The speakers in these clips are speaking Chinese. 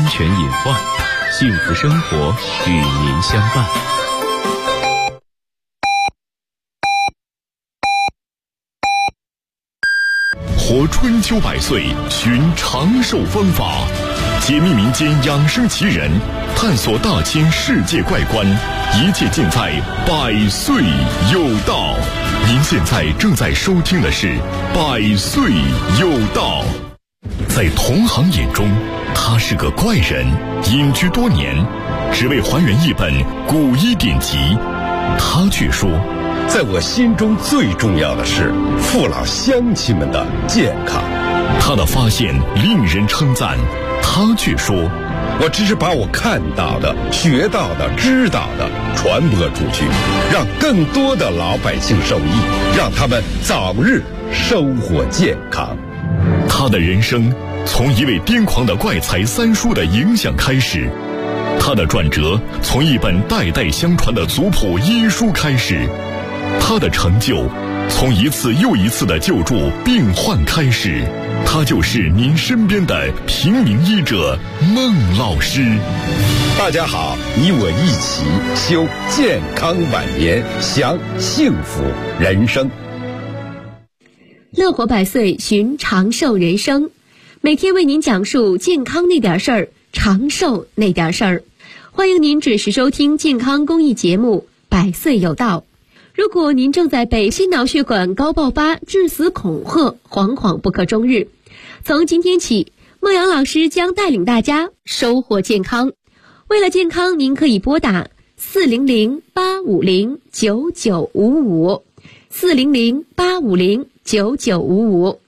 全隐患，幸福生活与您相伴。 活春秋百岁，寻长寿方法，解密民间养生奇人，探索大千世界怪观，一切尽在百岁有道。您现在正在收听的是百岁有道。在同行眼中，他是个怪人，隐居多年，只为还原一本古医典籍。他却说， 在我心中最重要的是父老乡亲们的健康。 他的发现令人称赞，他却说， 我只是把我看到的、学到的、知道的传播出去，让更多的老百姓受益，让他们早日收获健康。 他的人生从一位癫狂的怪才三叔的影响开始，他的转折从一本代代相传的族谱医书开始，他的成就从一次又一次的救助病患开始。他就是您身边的平民医者孟老师。 大家好，你我一起修健康晚年，享幸福人生。 乐活百岁，寻长寿人生，每天为您讲述健康那点事儿，长寿那点事儿。欢迎您准时收听健康公益节目《百岁有道》。如果您正在被心脑血管高爆发、致死恐吓，惶惶不可终日，从今天起，孟阳老师将带领大家收获健康。为了健康，您可以拨打400-850-9955 400-850-9955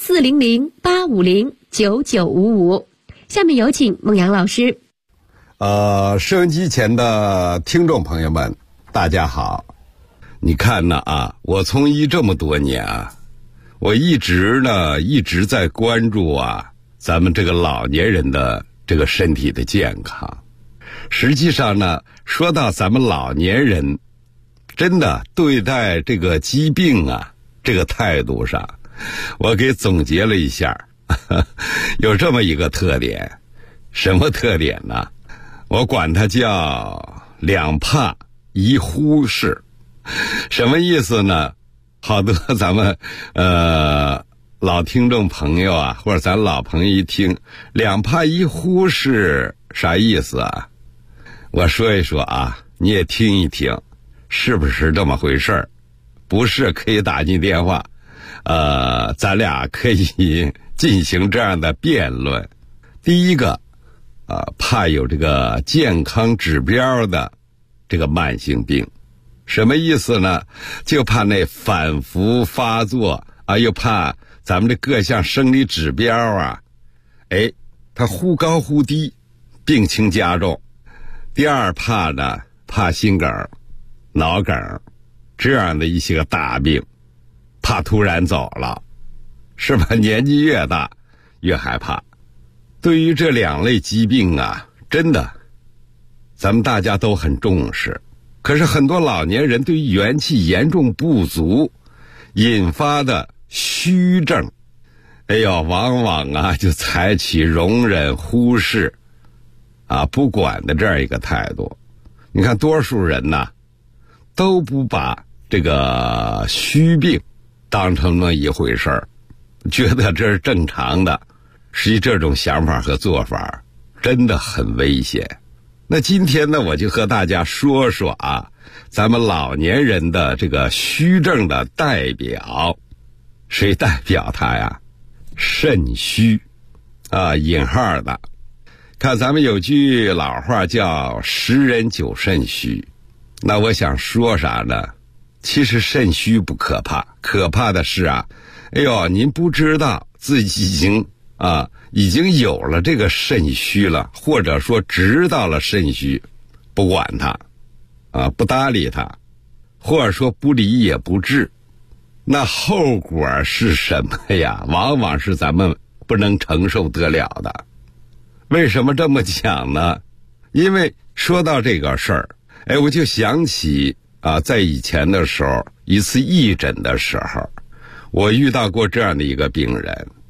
400-850-9955。下面有请孟阳老师。 收音机前的听众朋友们，大家好。你看呢啊，我从医这么多年啊，我一直在关注啊，咱们这个老年人的这个身体的健康。实际上呢，说到咱们老年人，真的对待这个疾病啊，这个态度上，我给总结了一下，有这么一个特点。什么特点呢？我管它叫两怕一忽视。什么意思呢？好多咱们老听众朋友啊，或者咱老朋友一听两怕一忽视啥意思啊？我说一说啊，你也听一听，是不是这么回事儿？不是可以打进电话，咱俩可以进行这样的辩论。第一个怕有这个健康指标的这个慢性病。什么意思呢？就怕那反复发作啊，又怕咱们这各项生理指标啊，它忽高忽低，病情加重。第二怕呢，怕心梗、脑梗这样的一些个大病，怕突然走了，是吧？年纪越大越害怕。对于这两类疾病啊，真的咱们大家都很重视。可是很多老年人对于元气严重不足引发的虚症，往往啊就采取容忍、忽视不管的这样一个态度。你看多数人呢都不把这个虚病当成那一回事儿，觉得这是正常的。实际这种想法和做法真的很危险。那今天呢，我就和大家说说咱们老年人的这个虚症的代表。谁代表它呀？肾虚引号的。看咱们有句老话叫10人9肾虚。那我想说啥呢？其实肾虚不可怕，可怕的是您不知道自己已经有了这个肾虚了，或者说知道了肾虚，不管它不搭理它，或者说不理也不治，那后果是什么呀？往往是咱们不能承受得了的。为什么这么讲呢？因为说到这个事儿，我就想起在以前的时候，一次义诊的时候，我遇到过这样的一个病人。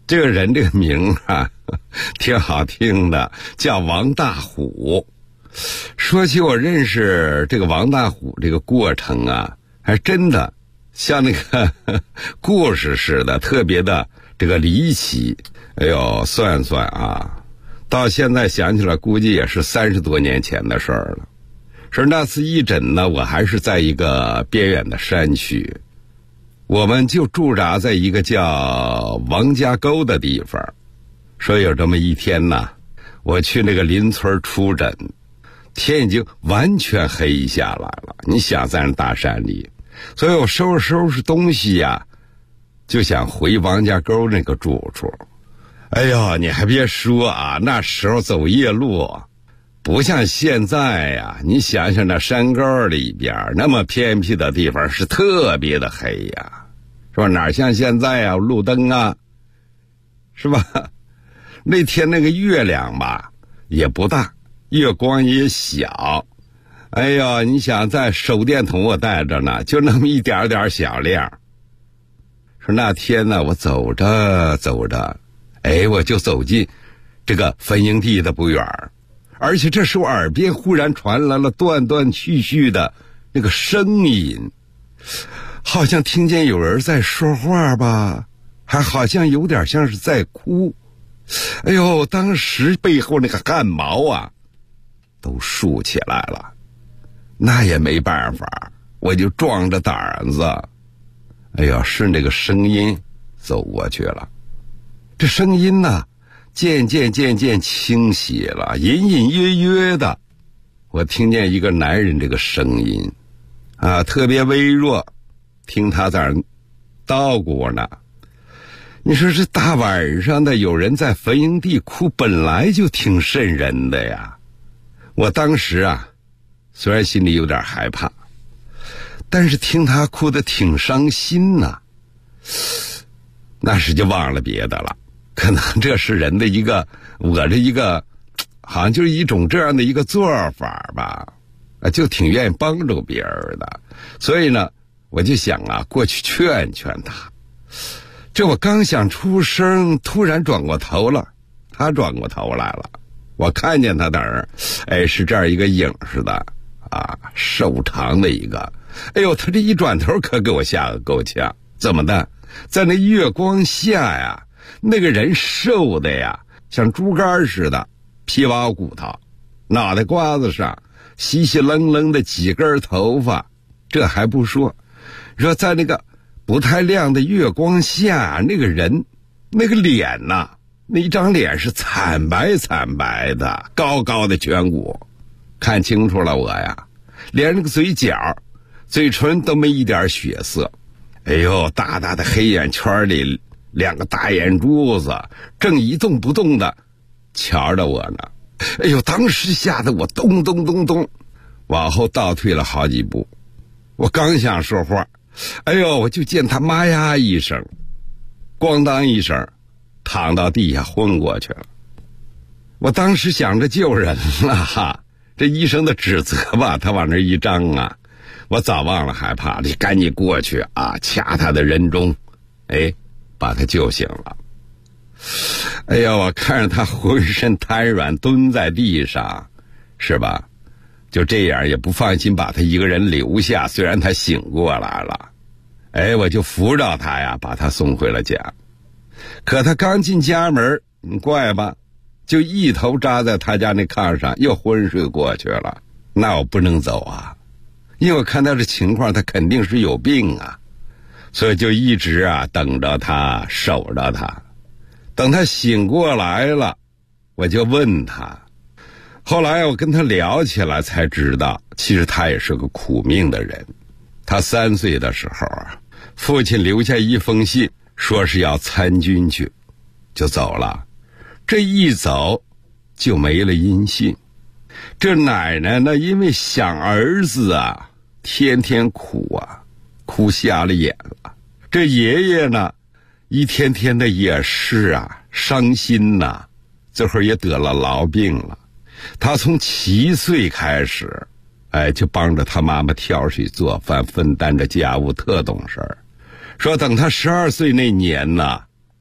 这个人这个名啊挺好听的，叫王大虎。说起我认识这个王大虎这个过程啊，还真的像那个故事似的，特别的这个离奇。哎呦，算算啊，到现在想起来估计也是30多年前的事儿了。是那次义诊呢，我还是在一个边远的山区，我们就驻扎在一个叫王家沟的地方。说有这么一天呢，我去那个邻村出诊，天已经完全黑下来了，你想在那大山里，所以我收拾东西呀，就想回王家沟那个住处。哎呦，你还别说啊，那时候走夜路不像现在呀，你想想那山沟里边那么偏僻的地方是特别的黑呀，是吧？哪像现在呀，路灯啊，是吧？那天那个月亮吧也不大，月光也小。哎呀，你想在手电筒我带着呢，就那么一点点小亮。说那天呢，我走着走着，哎，我就走进这个坟营地的不远，而且这时候耳边忽然传来了断断续续的那个声音，好像听见有人在说话吧，还好像有点像是在哭。哎呦，当时背后那个汗毛啊都竖起来了，那也没办法，我就壮着胆子，哎呀，顺这个声音走过去了。这声音呢渐渐清晰了，隐隐约约的，我听见一个男人这个声音啊，特别微弱，听他在那叨咕呢。你说这大晚上的有人在坟营地哭，本来就挺瘆人的呀。我当时啊，虽然心里有点害怕，但是听他哭得挺伤心呐。那时就忘了别的了，可能这是人的一个，我这一个好像就是一种这样的一个做法吧，就挺愿意帮助别人的。所以呢，我就想啊，过去劝劝他。这我刚想出声，突然转过头了，他转过头来了，我看见他那儿，哎，是这样一个影似的啊，瘦长的一个。哎呦，他这一转头可给我吓个够呛。怎么的？在那月光下呀，那个人瘦的呀，像猪肝似的，皮包骨头，脑袋瓜子上稀稀楞楞的几根头发。这还不说在那个不太亮的月光下，那个人那个脸呐，那一张脸是惨白的，高高的颧骨，看清楚了我呀，连那个嘴角嘴唇都没一点血色。哎呦，大大的黑眼圈里2个大眼珠子正一动不动的瞧着我呢。哎呦，当时吓得我咚往后倒退了好几步。我刚想说话，哎呦，我就见他妈呀一声，咣当一声躺到地下昏过去了。我当时想着救人了哈，这医生的指责吧，他往那一张啊，我早忘了害怕，你赶紧过去啊，掐他的人中，哎，把他救醒了。哎呀，我看着他浑身瘫软蹲在地上，是吧？就这样也不放心把他一个人留下，虽然他醒过来了，哎，我就扶着他呀，把他送回了家。可他刚进家门，你怪吧，就一头扎在他家那炕上，又昏睡过去了。那我不能走啊，因为我看他这情况，他肯定是有病啊，所以就一直啊等着他，守着他。等他醒过来了，我就问他。后来我跟他聊起来才知道，其实他也是个苦命的人。他3岁的时候啊，父亲留下一封信，说是要参军去，就走了。这一走就没了音信。这奶奶呢，因为想儿子啊，天天哭啊，哭瞎了眼了。这爷爷呢，一天天的也是啊，伤心呐，这会儿也得了痨病了。他从7岁开始，哎，就帮着他妈妈挑水做饭，分担着家务，特懂事儿。说等他12岁那年呢，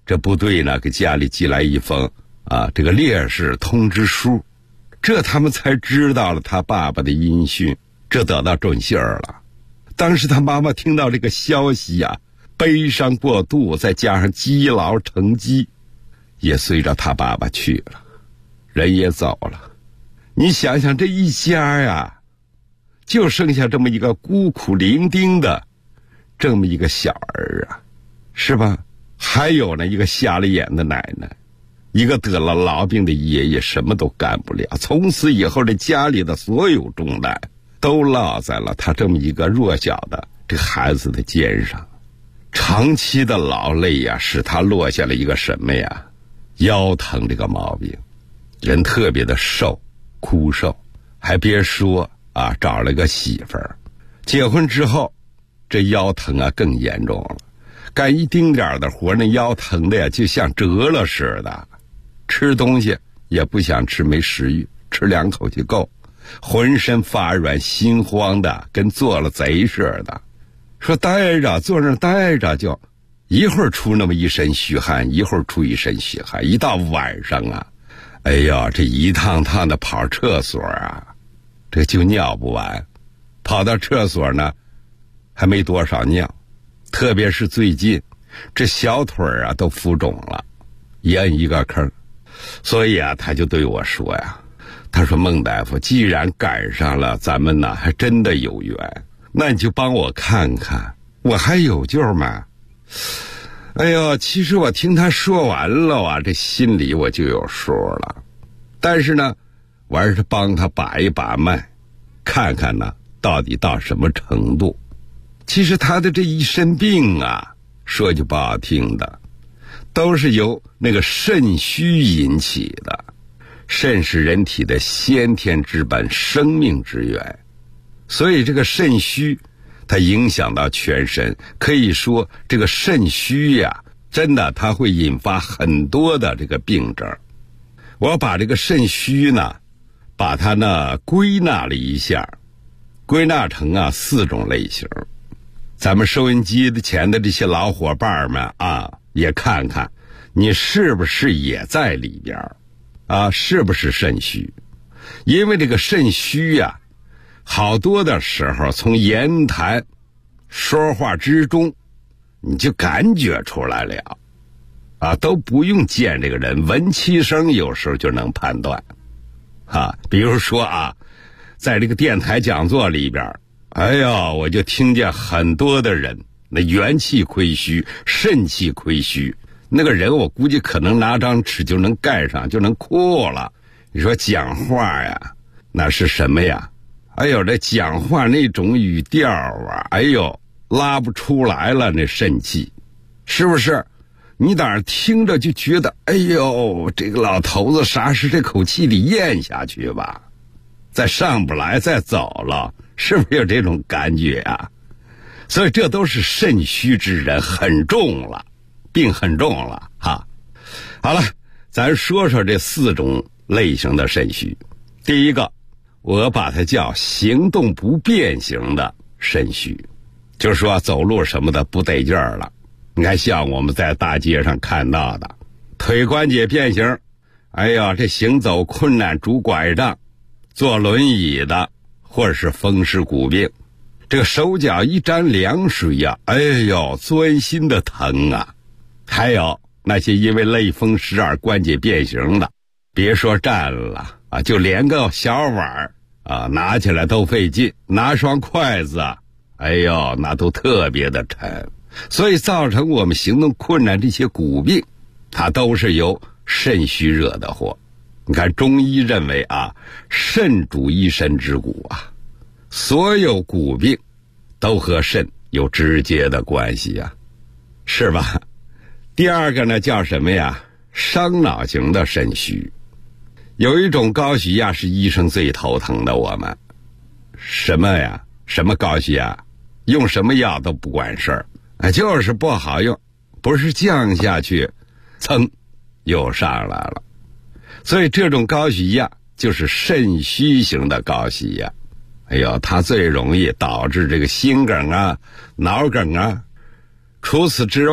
这部队呢给家里寄来一封这个烈士通知书，这他们才知道了他爸爸的音讯，这得到准信儿了。当时他妈妈听到这个消息悲伤过度，再加上积劳成疾，也随着他爸爸去了，人也走了。你想想这一家就剩下这么一个孤苦伶仃的这么一个小儿是吧？还有呢，一个瞎了眼的奶奶，一个得了痨病的爷爷，什么都干不了。从此以后，这家里的所有重担都落在了他这么一个弱小的这个孩子的肩上。长期的劳累使他落下了一个什么腰疼这个毛病，人特别的瘦，枯瘦。还别说找了个媳妇儿，结婚之后这腰疼更严重了，干一丁点的活，那腰疼的就像折了似的，吃东西也不想吃，没食欲，吃2口就够，浑身发软，心慌的跟做了贼似的。说坐那待着，就一会儿出那么一身虚汗，一会儿出一身虚汗，一到晚上哎呀，这一趟趟的跑厕所这就尿不完，跑到厕所呢还没多少尿，特别是最近这小腿都浮肿了，一摁一个坑。所以他就对我说他说孟大夫，既然赶上了，咱们呢还真的有缘，那你就帮我看看，我还有救吗？哎呦，其实我听他说完了这心里我就有数了，但是呢我还是帮他把一把脉，看看呢到底到什么程度。其实他的这一身病说句不好听的，都是由那个肾虚引起的。肾是人体的先天之本，生命之源，所以这个肾虚它影响到全身，可以说这个肾虚真的它会引发很多的这个病症。我把这个肾虚呢把它呢归纳了一下，归纳成4种类型。咱们收音机的前的这些老伙伴们也看看你是不是也在里边是不是肾虚。因为这个肾虚好多的时候从言谈说话之中你就感觉出来了都不用见这个人，闻其声有时候就能判断比如说在这个电台讲座里边，哎呀，我就听见很多的人那元气亏虚，肾气亏虚，那个人我估计可能拿张纸就能盖上，就能哭了。你说讲话那是什么哎呦，这讲话那种语调哎呦拉不出来了，那肾气是不是？你哪儿听着就觉得哎呦，这个老头子啥时这口气得咽下去吧，再上不来，再走了，是不是有这种感觉所以这都是肾虚之人，很重了，病很重了好了，咱说说这4种类型的肾虚。第一个，我把它叫行动不便型的肾虚，就是说走路什么的不得劲儿了。你看像我们在大街上看到的腿关节变形，哎呀，这行走困难，拄拐杖，坐轮椅的，或者是风湿骨病，这个手脚一沾凉水哎呦钻心的疼还有那些因为类风湿而关节变形的，别说站了就连个小碗拿起来都费劲，拿双筷子哎呦那都特别的沉。所以造成我们行动困难，这些骨病它都是由肾虚惹的祸。你看中医认为肾主一身之骨所有骨病都和肾有直接的关系是吧？第二个呢叫什么伤脑型的肾虚。有一种高血压是医生最头疼的，我们什么高血压用什么药都不管事儿就是不好用，不是降下去噌又上来了。所以这种高血压就是肾虚型的高血压，哎呦，它最容易导致这个心梗脑梗除此之外，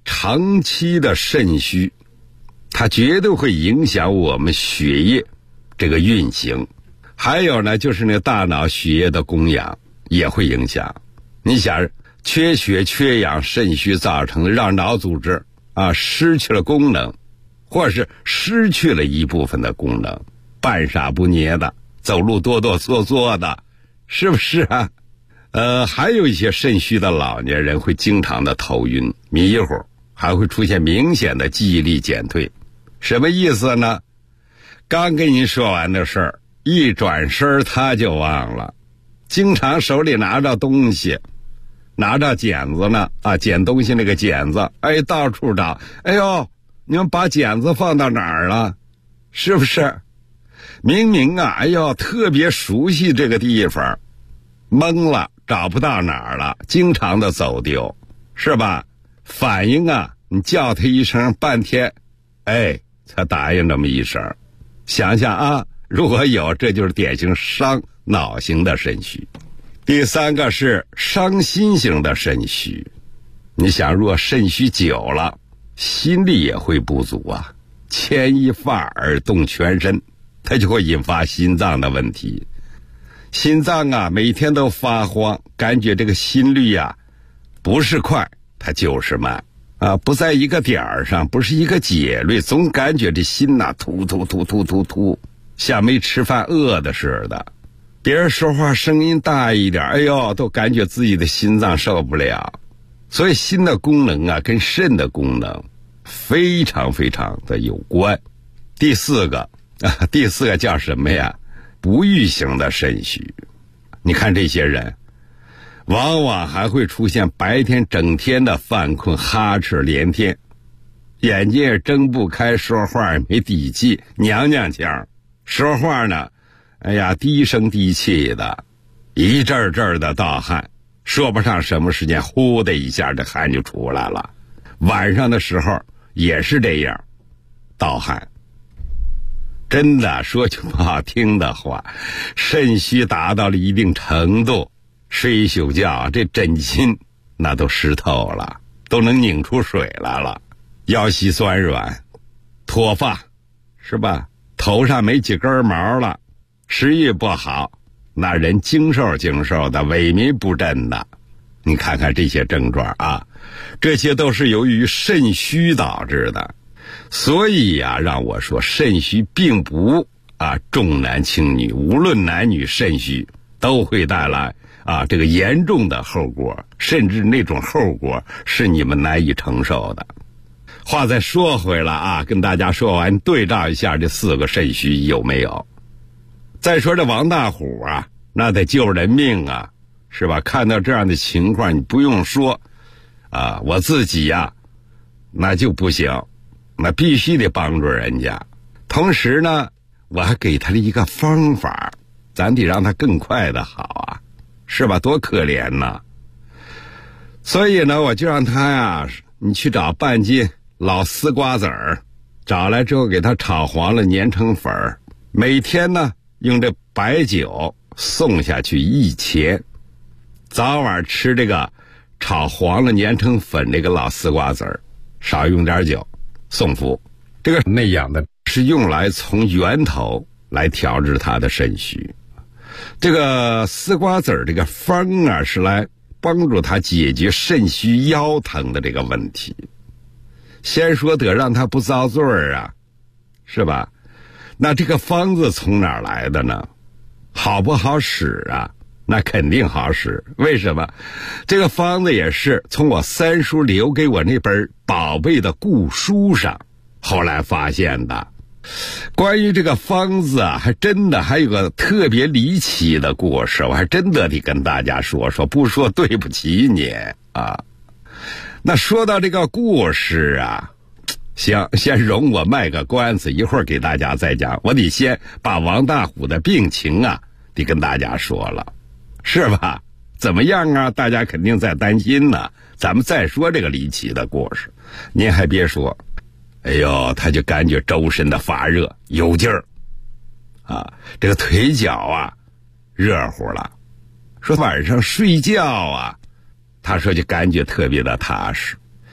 长期的肾虚，它绝对会影响我们血液这个运行。还有呢，就是那大脑血液的供氧也会影响。你想，缺血缺氧，肾虚造成的，让脑组织失去了功能，或是失去了一部分的功能，半傻不捏的，走路哆哆嗦嗦的，是不是啊？还有一些肾虚的老年人会经常的头晕迷糊，还会出现明显的记忆力减退。什么意思呢？刚跟您说完的事儿，一转身他就忘了。经常手里拿着东西，拿着剪子呢，剪东西那个剪子，到处找，哎呦，你们把剪子放到哪儿了？是不是？明明特别熟悉这个地方，懵了，找不到哪儿了，经常的走丢，是吧？反应你叫他一声半天，才答应这么一声。想想如果有，这就是典型伤脑型的肾虚。第三个是伤心型的肾虚。你想，若肾虚久了，心力也会不足牵一发而动全身，它就会引发心脏的问题。心脏每天都发慌，感觉这个心率不是快，它就是慢不在一个点儿上，不是一个节律，总感觉这心突突突突突突，像没吃饭饿的似的。别人说话声音大一点，都感觉自己的心脏受不了。所以心的功能跟肾的功能非常非常的有关。第四个叫什么呀？不育型的肾虚。你看这些人往往还会出现白天整天的犯困，哈哧连天，眼睛也睁不开，说话也没底气，娘娘腔，说话呢低声低气的，一阵阵的盗汗，说不上什么时间，呼的一下这汗就出来了。晚上的时候也是这样，盗汗。真的说句不好听的话，肾虚达到了一定程度，睡一宿觉，这枕巾那都湿透了，都能拧出水来了，腰膝酸软，脱发，是吧？头上没几根毛了，食欲不好，那人精瘦精瘦的，萎靡不振的。你看看这些症状这些都是由于肾虚导致的。所以让我说，肾虚并不重男轻女，无论男女，肾虚都会带来这个严重的后果，甚至那种后果是你们难以承受的。话再说回来跟大家说完，对照一下这4个肾虚有没有。再说这王大虎那得救人命是吧？看到这样的情况，你不用说我自己那就不行，那必须得帮助人家。同时呢，我还给他了一个方法，咱得让他更快的好是吧？多可怜呐！所以呢，我就让他你去找半斤老丝瓜子儿，找来之后给他炒黄了，碾成粉儿，每天呢用这白酒送下去1钱，早晚吃这个炒黄了碾成粉这个老丝瓜子儿，少用点酒送服。这个内养的是用来从源头来调治他的肾虚。这个丝瓜子儿这个方是来帮助他解决肾虚腰疼的这个问题。先说得让他不遭罪是吧？那这个方子从哪儿来的呢？好不好使那肯定好使。为什么？这个方子也是从我三叔留给我那本宝贝的故书上后来发现的。关于这个方子还真的还有个特别离奇的故事，我还真的得跟大家说说，不说对不起你那说到这个故事行，先容我卖个关子，一会儿给大家再讲。我得先把王大虎的病情得跟大家说了，是吧？怎么样大家肯定在担心呢。咱们再说这个离奇的故事。您还别说，他就感觉周身的发热有劲儿这个腿脚热乎了。说晚上睡觉他说就感觉特别的踏实。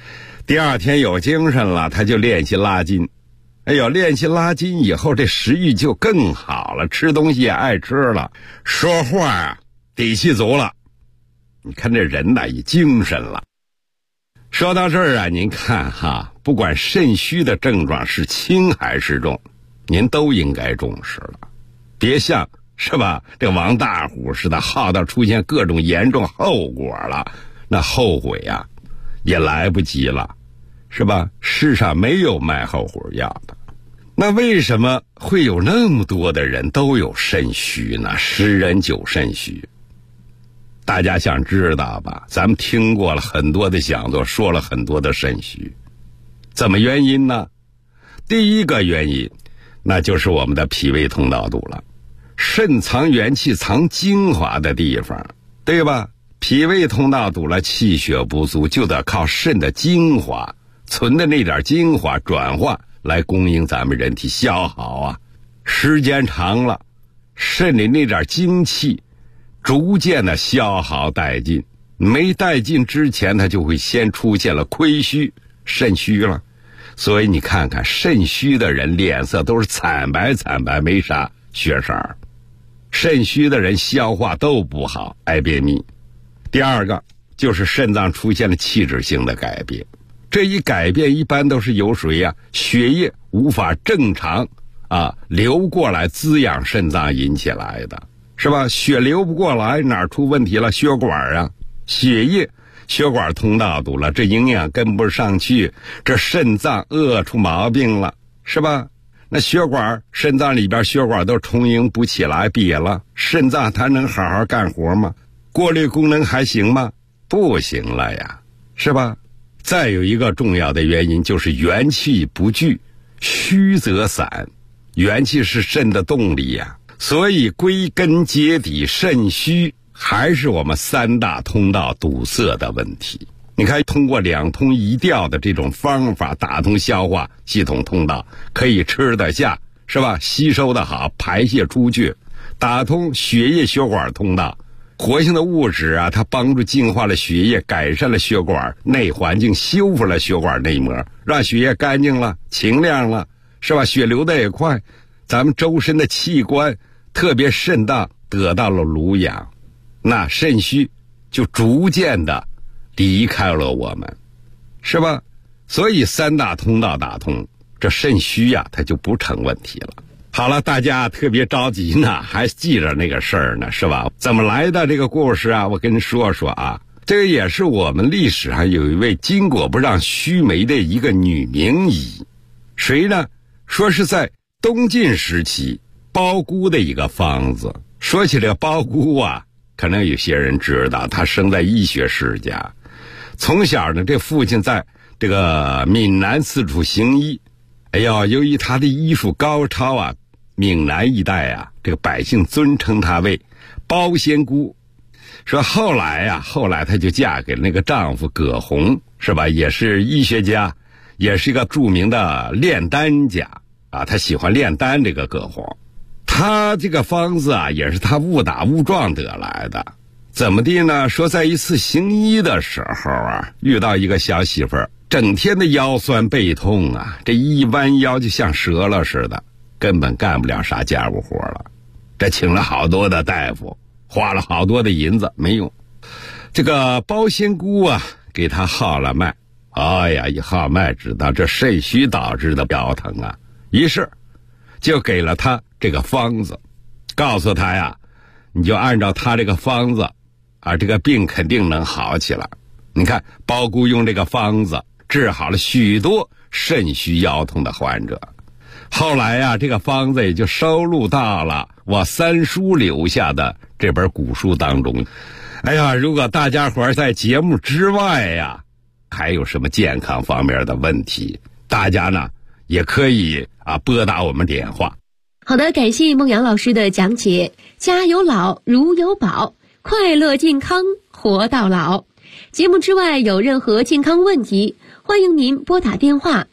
第二天有精神了，他就练习拉筋。哎呦，练习拉筋以后，这食欲就更好了，吃东西也爱吃了，说话啊底气足了。你看这人呐也精神了。说到这儿啊，您看哈，不管肾虚的症状是轻还是重，您都应该重视了，别像是吧这王大虎似的，耗到出现各种严重后果了，那后悔啊也来不及了，是吧？世上没有卖后悔药的。那为什么会有那么多的人都有肾虚呢？十人九肾虚。大家想知道吧？咱们听过了很多的讲座，说了很多的肾虚，怎么原因呢？第一个原因，那就是我们的脾胃通道堵了。肾藏元气、藏精华的地方，对吧？脾胃通道堵了，气血不足，就得靠肾的精华，存的那点精华转化来供应咱们人体消耗啊。时间长了，肾里那点精气逐渐的消耗殆尽，没殆尽之前，它就会先出现了亏虚，肾虚了。所以你看看肾虚的人脸色都是惨白惨白，没啥血色。肾虚的人消化都不好，爱便秘。第二个就是肾脏出现了器质性的改变，这一改变一般都是由谁呀？血液无法正常流过来滋养肾脏引起来的，是吧？血流不过来，哪儿出问题了？血管啊，血管通道堵了，这营养跟不上去，这肾脏饿出毛病了，是吧？那肾脏里边血管都充盈不起来，瘪了，肾脏它能好好干活吗？过滤功能还行吗？不行了呀，是吧？再有一个重要的原因就是元气不聚，虚则散。元气是肾的动力呀，所以归根结底，肾虚还是我们三大通道堵塞的问题。你看，通过两通一调的这种方法，打通消化系统通道，可以吃得下，是吧？吸收得好，排泄出去，打通血液血管通道。活性的物质啊，它帮助净化了血液，改善了血管内环境，修复了血管内膜，让血液干净了，清亮了，是吧？血流得也快，咱们周身的器官，特别肾脏得到了濡养，那肾虚就逐渐的离开了我们，是吧？所以三大通道打通，这肾虚呀，它就不成问题了。好了，大家特别着急呢，还记着那个事儿呢，是吧？怎么来的这个故事啊？我跟你说说啊，这个也是我们历史上有一位巾帼不让须眉的一个女名医，谁呢？说是在东晋时期包姑的一个方子。说起这个包姑啊，可能有些人知道，她生在医学世家，从小呢，这父亲在这个闽南四处行医。哎呀，由于他的医术高超啊，闽南一带啊，这个百姓尊称她为包仙姑。说后来她就嫁给了那个丈夫葛洪，是吧？也是医学家，也是一个著名的炼丹家啊。她喜欢炼丹，这个葛洪，他这个方子啊，也是他误打误撞得来的。怎么地呢？说在一次行医的时候啊，遇到一个小媳妇儿，整天的腰酸背痛啊，这一弯腰就像折了似的，根本干不了啥家务活了。这请了好多的大夫，花了好多的银子，没用。这个包仙姑啊，给他号了脉。哎呀，一号脉知道这肾虚导致的腰疼啊，于是就给了他这个方子，告诉他呀，你就按照他这个方子啊，这个病肯定能好起来。你看，包姑用这个方子治好了许多肾虚腰痛的患者。后来呀，这个方子也就收录到了我三叔留下的这本古书当中。哎呀，如果大家伙在节目之外呀，还有什么健康方面的问题，大家呢也可以拨打我们电话。 好的，感谢孟阳老师的讲解。家有老，如有宝，快乐健康活到老。节目之外有任何健康问题，欢迎您拨打电话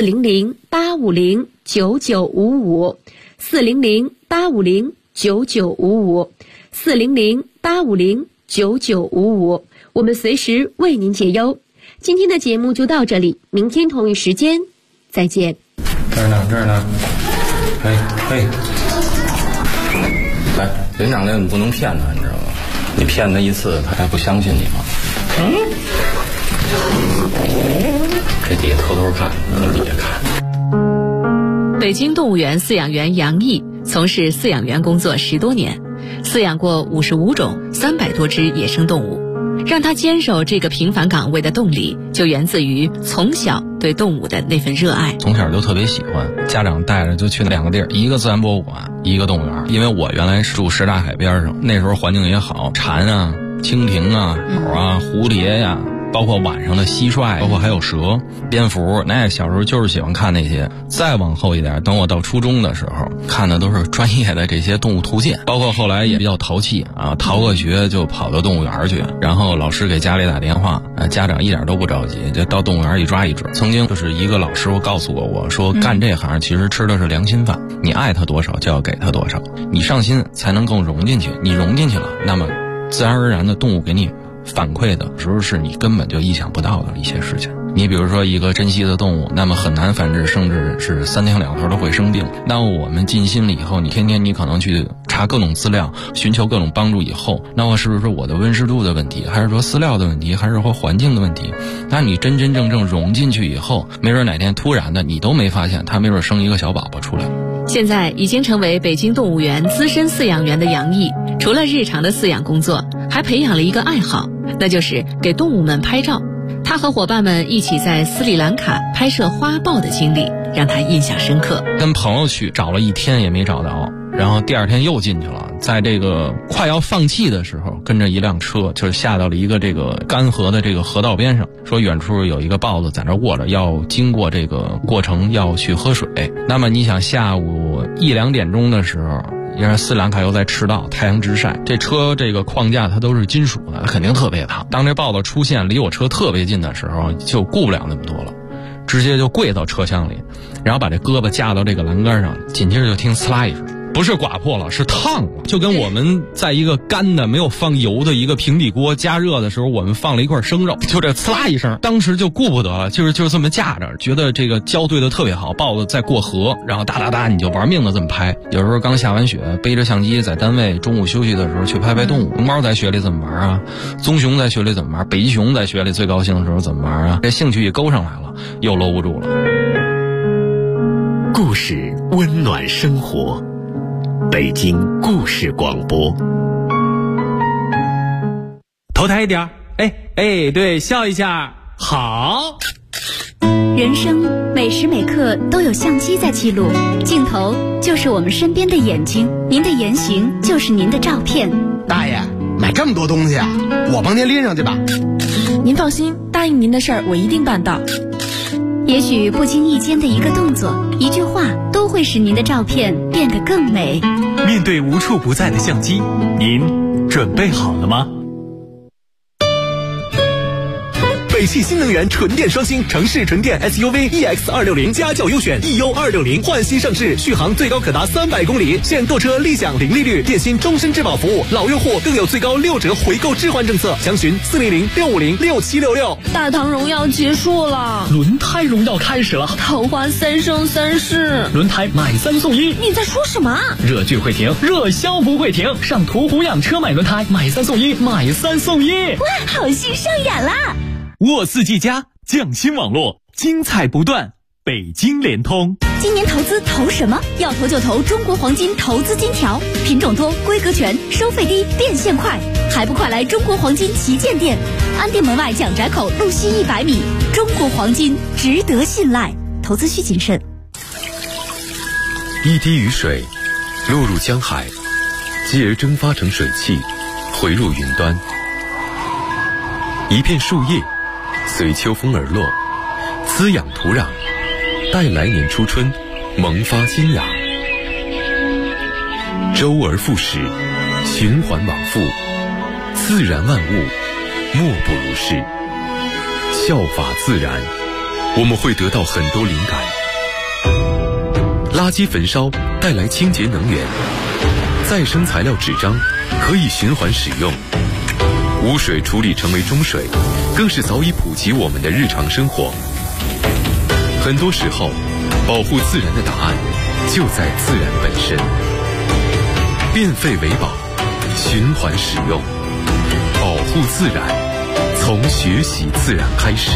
400-850-9955 400-850-9955 400-850-9955，我们随时为您解忧。 今天的节目就到这里，明天同一时间再见。 这儿呢，嘿，来，连长来，你不能骗他，你知道吗？你骗他一次，他还不相信你吗？这底下偷偷看，这底下看。 北京动物园饲养员杨毅从事饲养员工作10多年，饲养过55种300多只野生动物。让他坚守这个平凡岗位的动力，就源自于从小对动物的那份热爱。 从小就特别喜欢，家长带着就去2个地儿，一个自然博物馆，一个动物园。因为我原来是住什刹海边上，那时候环境也好，蝉啊、蜻蜓啊、鸟啊、蝴蝶呀，包括晚上的蟋蟀，包括还有蛇、蝙蝠，那小时候就是喜欢看那些。再往后一点，等我到初中的时候，看的都是专业的这些动物图鉴，包括后来也比较淘气啊，逃个学就跑到动物园去，然后老师给家里打电话，家长一点都不着急，就到动物园一抓一只。曾经就是一个老师傅告诉过我说，干这行其实吃的是良心饭，你爱他多少就要给他多少，你上心才能更融进去，你融进去了，那么自然而然的动物给你反馈的时候是你根本就意想不到的一些事情。你比如说一个珍稀的动物，那么很难繁殖，甚至是3天2头都会生病。那我们尽心了以后，你天天你可能去查各种资料，寻求各种帮助以后，那我是不是说我的温湿度的问题，还是说饲料的问题，还是说环境的问题？那你真真正正融进去以后，没准哪天突然的你都没发现，它没准生一个小宝宝出来。 现在已经成为北京动物园资深饲养员的杨毅，除了日常的饲养工作，还培养了一个爱好，那就是给动物们拍照。他和伙伴们一起在斯里兰卡拍摄花豹的经历让他印象深刻。 跟朋友去找了1天也没找到，然后第2天又进去了，在这个快要放弃的时候，跟着一辆车就下到了一个这个干涸的这个河道边上，说远处有一个豹子在那卧着，要经过这个过程要去喝水。那么你想下午1、2点钟的时候，因为斯里兰卡又在赤道，太阳直晒，这车这个框架它都是金属的，它肯定特别烫。当这豹子出现离我车特别近的时候，就顾不了那么多了，直接就跪到车厢里，然后把这胳膊架到这个栏杆上，紧接着就听呲啦一声，不是刮破了，是烫了，就跟我们在一个干的没有放油的一个平底锅加热的时候，我们放了一块生肉，就这呲啦一声，当时就顾不得了，就是这么架着，觉得这个交对的特别好，豹子在过河，然后哒哒哒你就玩命的这么拍。有时候刚下完雪，背着相机在单位中午休息的时候去拍拍动物，熊猫在雪里怎么玩啊，棕熊在雪里怎么玩，北极熊在雪里最高兴的时候怎么玩啊，这兴趣一勾上来了，又搂不住了。 故事温暖生活，北京故事广播。 头抬一点，对，笑一下，好。 人生每时每刻都有相机在记录，镜头就是我们身边的眼睛，您的言行就是您的照片。 大爷，买这么多东西啊，我帮您拎上去吧。 您放心，答应您的事儿我一定办到。 也许不经意间的一个动作、一句话，都会使您的照片变得更美。 面对无处不在的相机，您准备好了吗？北汽新能源纯电双星城市纯电 SUV EX260家轿优选 EU260焕新上市，续航最高可达300公里，现购车立享零利率，电信终身质保服务，老用户更有最高6折回购置换政策，详询400-650-6766。 大唐荣耀结束了， 轮胎荣耀开始了， 桃花3生3世， 轮胎买3送1。 你在说什么？ 热剧会停，热销不会停，上途虎养车买轮胎，买3送1，买3送1。 哇，好戏上演啦！ 沃四 G 加匠心网络，精彩不断。北京联通， 今年投资投什么？要投就投中国黄金投资金条，品种多，规格全，收费低，变现快，还不快来中国黄金旗舰店？安定门外蒋宅口路西100米，中国黄金值得信赖，投资需谨慎。 一滴雨水落入江海，继而蒸发成水汽，回入云端。一片树叶随秋风而落，滋养土壤，待来年初春萌发新芽。周而复始，循环往复，自然万物莫不如是。效法自然，我们会得到很多灵感。垃圾焚烧带来清洁能源，再生材料纸张可以循环使用。 污水处理成为中水，更是早已普及我们的日常生活。很多时候，保护自然的答案就在自然本身。变废为宝，循环使用，保护自然，从学习自然开始。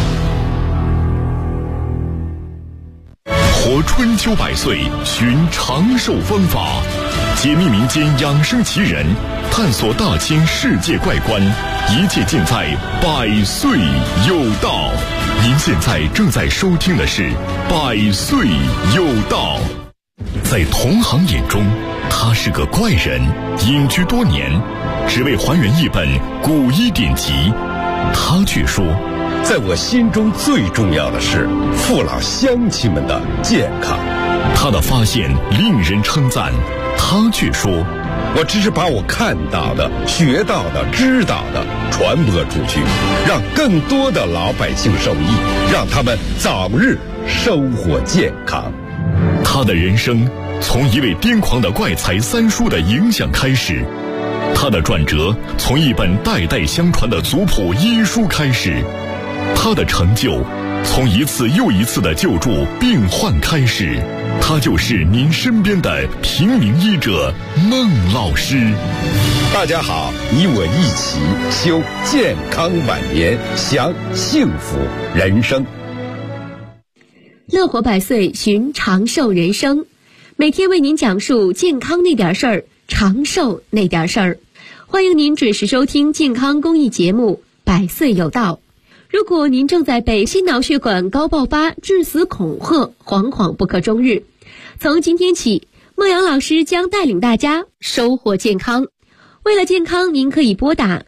活春秋百岁，寻长寿方法，解密民间养生奇人，探索大千世界怪观，一切尽在百岁有道。您现在正在收听的是百岁有道。在同行眼中，他是个怪人，隐居多年，只为还原一本古医典籍。他却说， 在我心中最重要的是父老乡亲们的健康。 他的发现令人称赞，他却说， 我只是把我看到的、学到的、知道的传播出去，让更多的老百姓受益，让他们早日生活健康。 他的人生从一位癫狂的怪才三叔的影响开始，他的转折从一本代代相传的族谱医书开始，他的成就从一次又一次的救助病患开始。他就是您身边的平民医者孟老师。 大家好，你我一起修健康晚年，享幸福人生。 乐活百岁，寻长寿人生，每天为您讲述健康那点事儿，长寿那点事儿。欢迎您准时收听健康公益节目《百岁有道》。如果您正在被心脑血管高爆发、致死恐吓，惶惶不可终日，从今天起，孟阳老师将带领大家收获健康。为了健康，您可以拨打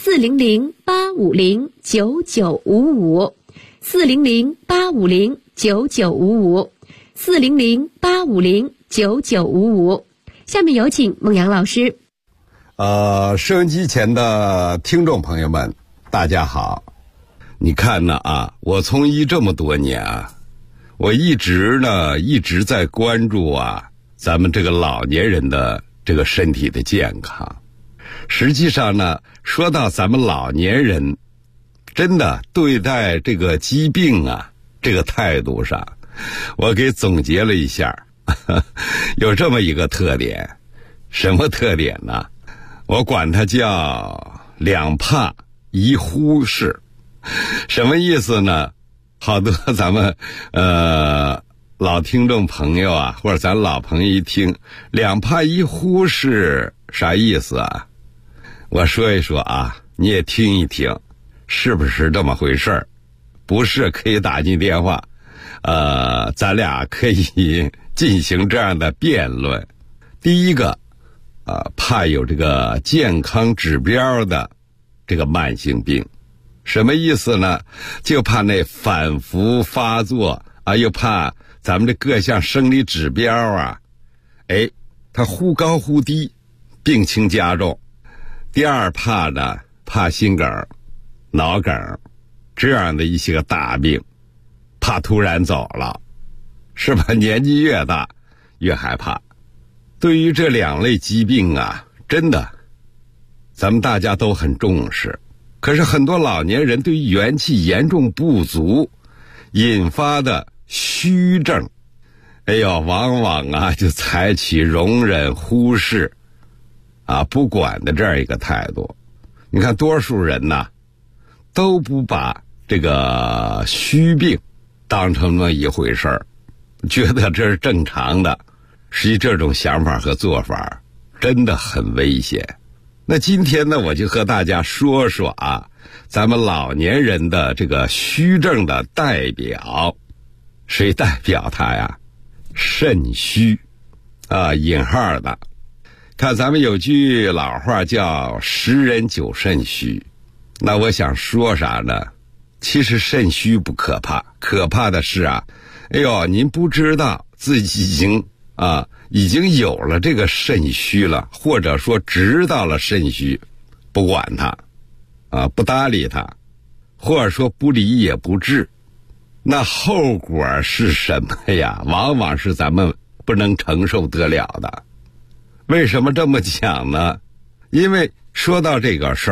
400-850-9955，400-850-9955，400-850-9955。下面有请孟阳老师。 收音机前的听众朋友们，大家好。你看呢我从医这么多年我一直在关注咱们这个老年人的这个身体的健康。实际上呢，说到咱们老年人真的对待这个疾病这个态度上，我给总结了一下，有这么一个特点。什么特点呢？我管它叫两怕一忽视。什么意思呢？好多咱们老听众朋友或者咱老朋友一听两怕一忽视啥意思我说一说你也听一听，是不是这么回事儿？不是可以打进电话，咱俩可以进行这样的辩论。第一个怕有这个健康指标的这个慢性病。什么意思呢？就怕那反复发作又怕咱们这各项生理指标它忽高忽低，病情加重。第二怕呢，怕心梗、脑梗这样的一些个大病，怕突然走了，是吧？年纪越大越害怕。对于这两类疾病真的咱们大家都很重视。可是很多老年人对于元气严重不足引发的虚症，往往就采取容忍、忽视不管的这样一个态度。你看多数人都不把这个虚病当成那一回事儿，觉得这是正常的。实际这种想法和做法真的很危险。那今天呢，我就和大家说说咱们老年人的这个虚症的代表。谁代表它呀？肾虚引号的。看咱们有句老话叫10人9肾虚。那我想说啥呢？其实肾虚不可怕，可怕的是您不知道自己已经有了这个肾虚了，或者说知道了肾虚，不管它不搭理它，或者说不理也不治，那后果是什么呀？往往是咱们不能承受得了的。为什么这么讲呢？因为说到这个事儿，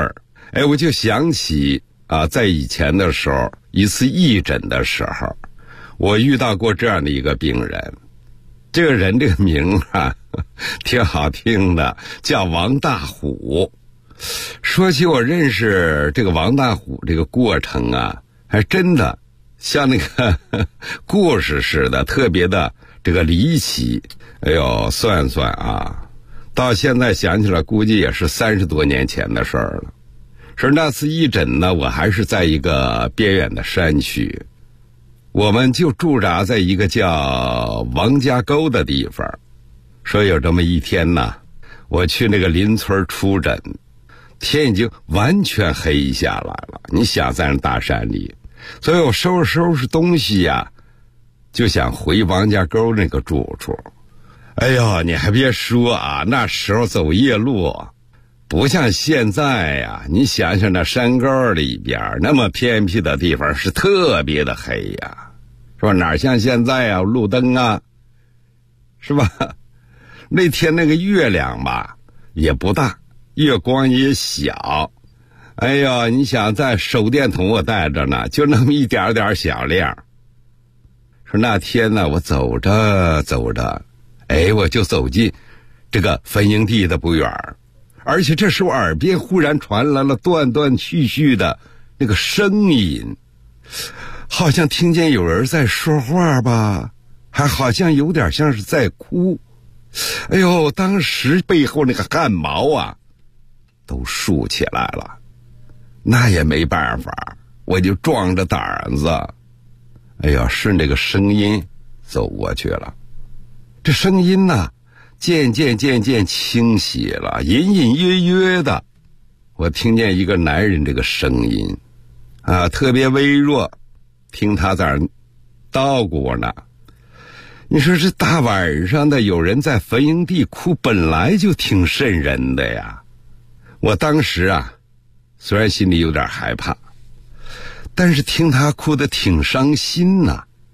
我就想起在以前的时候，一次义诊的时候，我遇到过这样的一个病人。这个人这个名挺好听的，叫王大虎。说起我认识这个王大虎这个过程还真的像那个故事似的，特别的这个离奇。算到现在想起来估计也是30多年前的事儿了。是那次义诊呢，我还是在一个边远的山区，我们就驻扎在一个叫王家沟的地方。说有这么一天呢，我去那个邻村出诊，天已经完全黑下来了，你想在那大山里，所以我收拾东西就想回王家沟那个住处。你还别说那时候走夜路不像现在你想想那山沟里边那么偏僻的地方是特别的黑是吧？哪像现在路灯是吧？那天那个月亮吧也不大，月光也小。你想在手电筒我带着呢，就那么一点点小亮。说那天呢，我走着我就走进这个坟营地的不远，而且这时候耳边忽然传来了断断续续的那个声音，好像听见有人在说话吧，还好像有点像是在哭。当时背后那个汗毛都竖起来了，那也没办法，我就壮着胆子顺这个声音走过去了。这声音呢渐渐清晰了，隐隐约约的我听见一个男人这个声音特别微弱，听他在那叨咕呢。你说这大晚上的有人在坟营地哭，本来就挺瘆人的呀。我当时虽然心里有点害怕，但是听他哭得挺伤心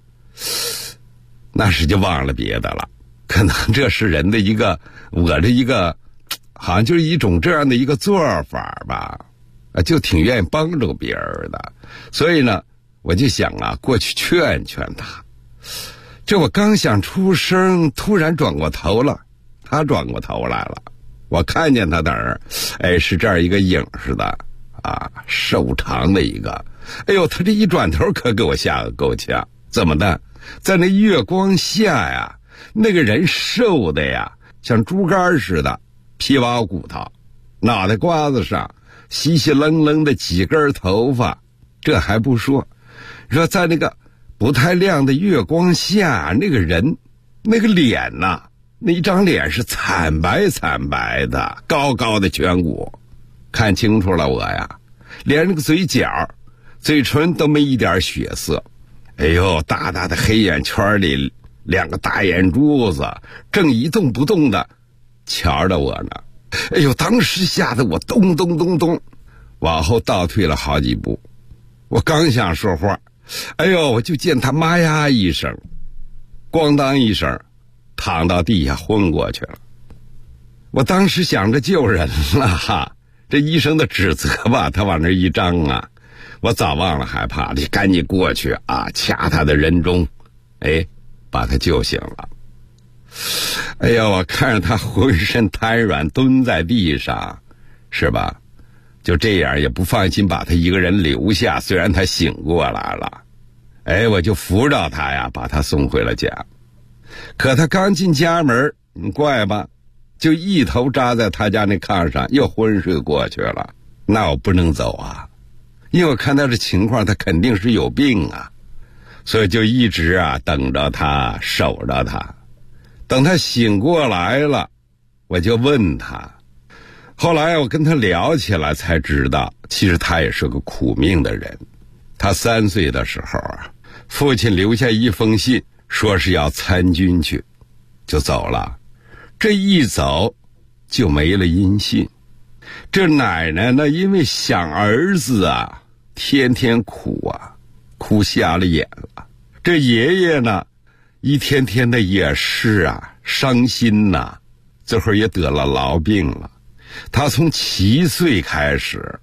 那时就忘了别的了。可能这是人的我的一个好像就是一种这样的一个做法吧，就挺愿意帮助别人的。所以呢，我就想过去劝劝他。这我刚想出声，突然转过头了，他转过头来了，我看见他那儿是这样一个影似的瘦长的一个。他这一转头可给我吓个够呛。怎么的？在那月光下那个人瘦的像猪肝似的，皮包骨头，脑袋瓜子上稀稀楞楞的几根头发。这还不说在那个不太亮的月光下，那个人那个脸那一张脸是惨白的，高高的颧骨，看清楚了我连那个嘴角嘴唇都没一点血色。大大的黑眼圈里2个大眼珠子正一动不动的瞧着我呢。当时吓得我咚咚咚咚往后倒退了好几步。我刚想说话，我就见他妈呀一声，咣当一声躺到地下昏过去了。我当时想着救人了这医生的指责吧，他往那一张我早忘了害怕，你赶紧过去掐他的人中，把他救醒了。我看着他浑身瘫软蹲在地上，是吧？就这样也不放心把他一个人留下，虽然他醒过来了。我就扶着他把他送回了家。可他刚进家门，你怪吧，就一头扎在他家那炕上，又昏睡过去了。那我不能走因为我看他这情况，他肯定是有病所以就一直等着他，守着他。等他醒过来了，我就问他。后来我跟他聊起来才知道，其实他也是个苦命的人。他3岁的时候父亲留下一封信，说是要参军去，就走了。这一走就没了音信。这奶奶呢，因为想儿子天天哭哭瞎了眼了。这爷爷呢，一天天的也是伤心最后也得了痨病了。他从7岁开始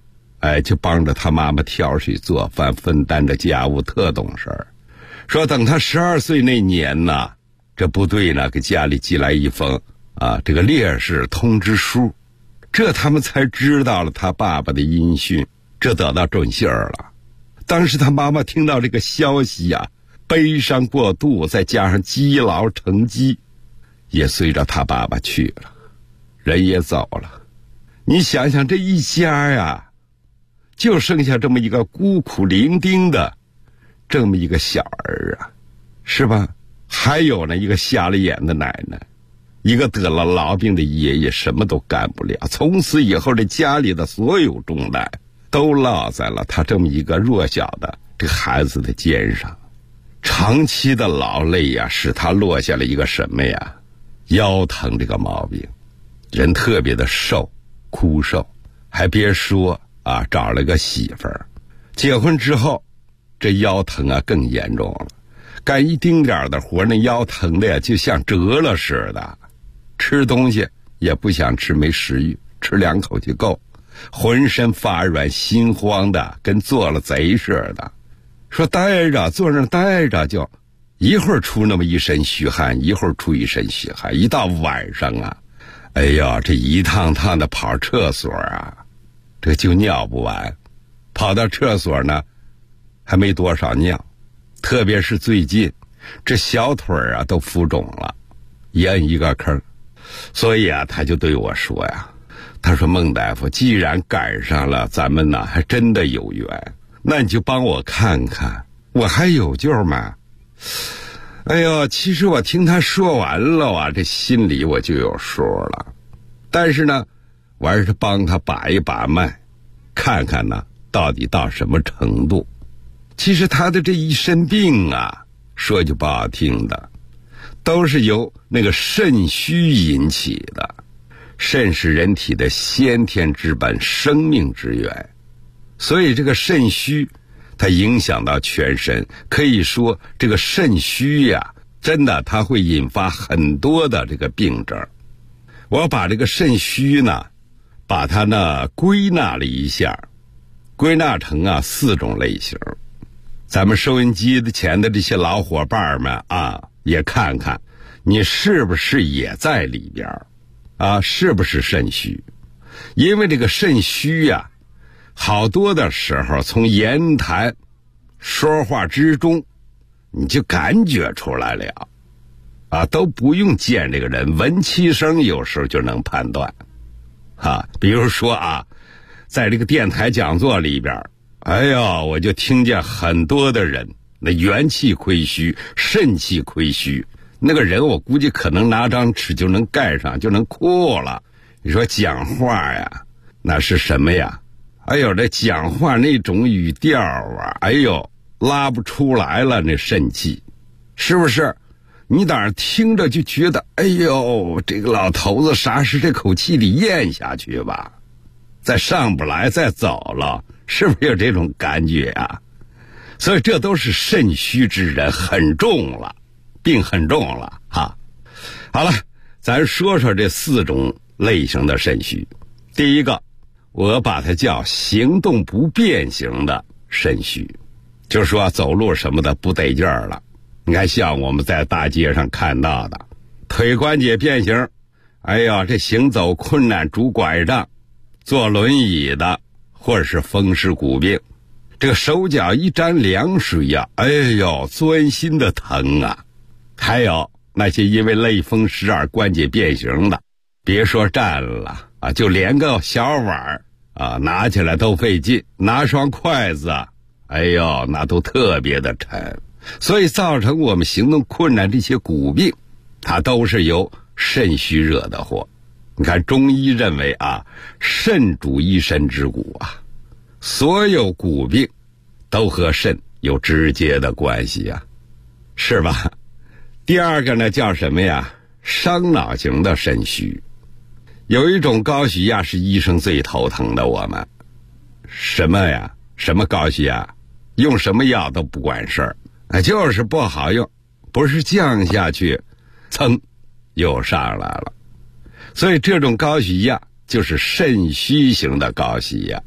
就帮着他妈妈挑水做饭，分担着家务，特懂事儿。说等他12岁那年呢，这部队呢给家里寄来一封这个烈士通知书，这他们才知道了他爸爸的音讯，这得到准信儿了。当时他妈妈听到这个消息悲伤过度，再加上积劳成疾，也随着他爸爸去了，人也走了。你想想，这一家就剩下这么一个孤苦伶仃的这么一个小儿是吧？还有呢，一个瞎了眼的奶奶，一个得了痨病的爷爷，什么都干不了。从此以后，这家里的所有重担都落在了他这么一个弱小的这个孩子的肩上。长期的劳累使他落下了一个什么腰疼这个毛病，人特别的瘦，枯瘦。还别说找了个媳妇儿，结婚之后这腰疼更严重了，干一丁点的活，那腰疼的就像折了似的，吃东西也不想吃，没食欲，吃2口就够，浑身发软，心慌的跟做了贼似的。说待着，坐那待着，就一会儿出那么一身虚汗，一会儿出一身虚汗，一到晚上哎呀，这一趟趟的跑厕所这就尿不完，跑到厕所呢还没多少尿，特别是最近这小腿都浮肿了，一摁一个坑。所以他就对我说他说孟大夫，既然赶上了，咱们呢还真的有缘，那你就帮我看看，我还有救吗？哎呦，其实我听他说完了这心里我就有数了。但是呢，我还是帮他把一把脉，看看呢到底到什么程度。其实他的这一身病说句不好听的，都是由那个肾虚引起的。肾是人体的先天之本，生命之源，所以这个肾虚它影响到全身。可以说这个肾虚真的它会引发很多的这个病症。我把这个肾虚呢把它呢归纳了一下，归纳成4种类型。咱们收音机的前的这些老伙伴们也看看你是不是也在里边是不是肾虚。因为这个肾虚好多的时候从言谈说话之中你就感觉出来了都不用见这个人，闻其声有时候就能判断比如说在这个电台讲座里边，哎呀，我就听见很多的人那元气亏虚，肾气亏虚，那个人我估计可能拿张纸就能盖上，就能哭了。你说讲话那是什么哎呦，这讲话那种语调哎呦拉不出来了，那肾气是不是？你当然听着就觉得哎呦，这个老头子啥时这口气得咽下去吧，再上不来再走了，是不是有这种感觉所以这都是肾虚之人，很重了，病很重了好了，咱说说这4种类型的肾虚。第一个，我把它叫行动不便型的肾虚，就是说走路什么的不得劲儿了。你看像我们在大街上看到的腿关节变形，哎呀，这行走困难，拄拐杖，坐轮椅的，或者是风湿骨病，这个手脚一沾凉水哎呦钻心的疼还有那些因为类风湿而关节变形的，别说站了就连个小碗拿起来都费劲，拿双筷子哎呦那都特别的沉。所以造成我们行动困难，这些骨病它都是由肾虚惹的祸。你看中医认为肾主一身之骨所有骨病都和肾有直接的关系是吧？第二个呢叫什么伤脑型的肾虚。有一种高血压是医生最头疼的，我们什么高血压用什么药都不管事儿就是不好用，不是降下去噌又上来了。所以这种高血压就是肾虚型的高血压。